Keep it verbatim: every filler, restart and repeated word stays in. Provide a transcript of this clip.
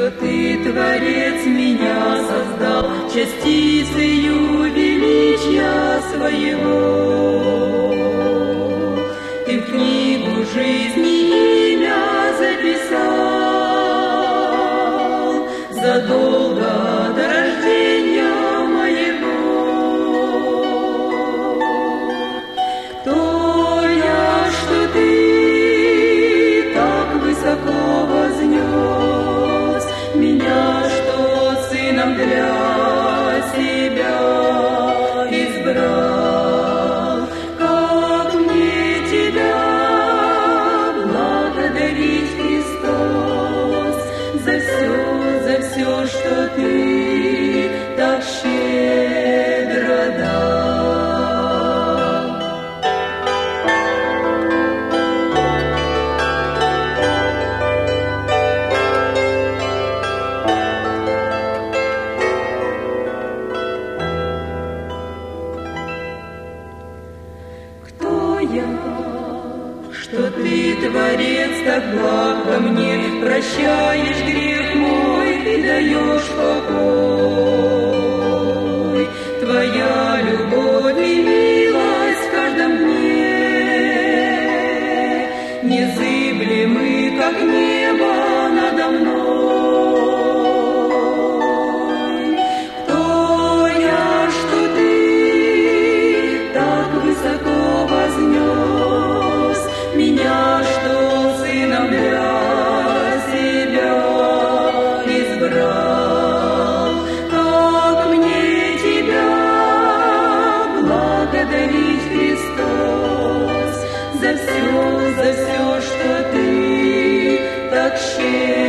что Ты, Творец, меня создал частицею величия Своего. Ты в книгу жизни имя записал задолго до рождения моего. Кто я, что Ты так высоко вознес меня, что сыном для себя избрал? Как мне Тебя благодарить, Христос, за все, за все, что Ты так щедро дал. Что Ты, Творец, так благ ко мне, прощаешь грех мой и даешь покой. Твоя любовь и милость в каждом дне незыблемы, как небо надо мной. Кто я, что Ты так высоко вознес меня, что сыном для себя избрал? Как мне Тебя благодарить, Христос, за все, за все, что Ты так щедро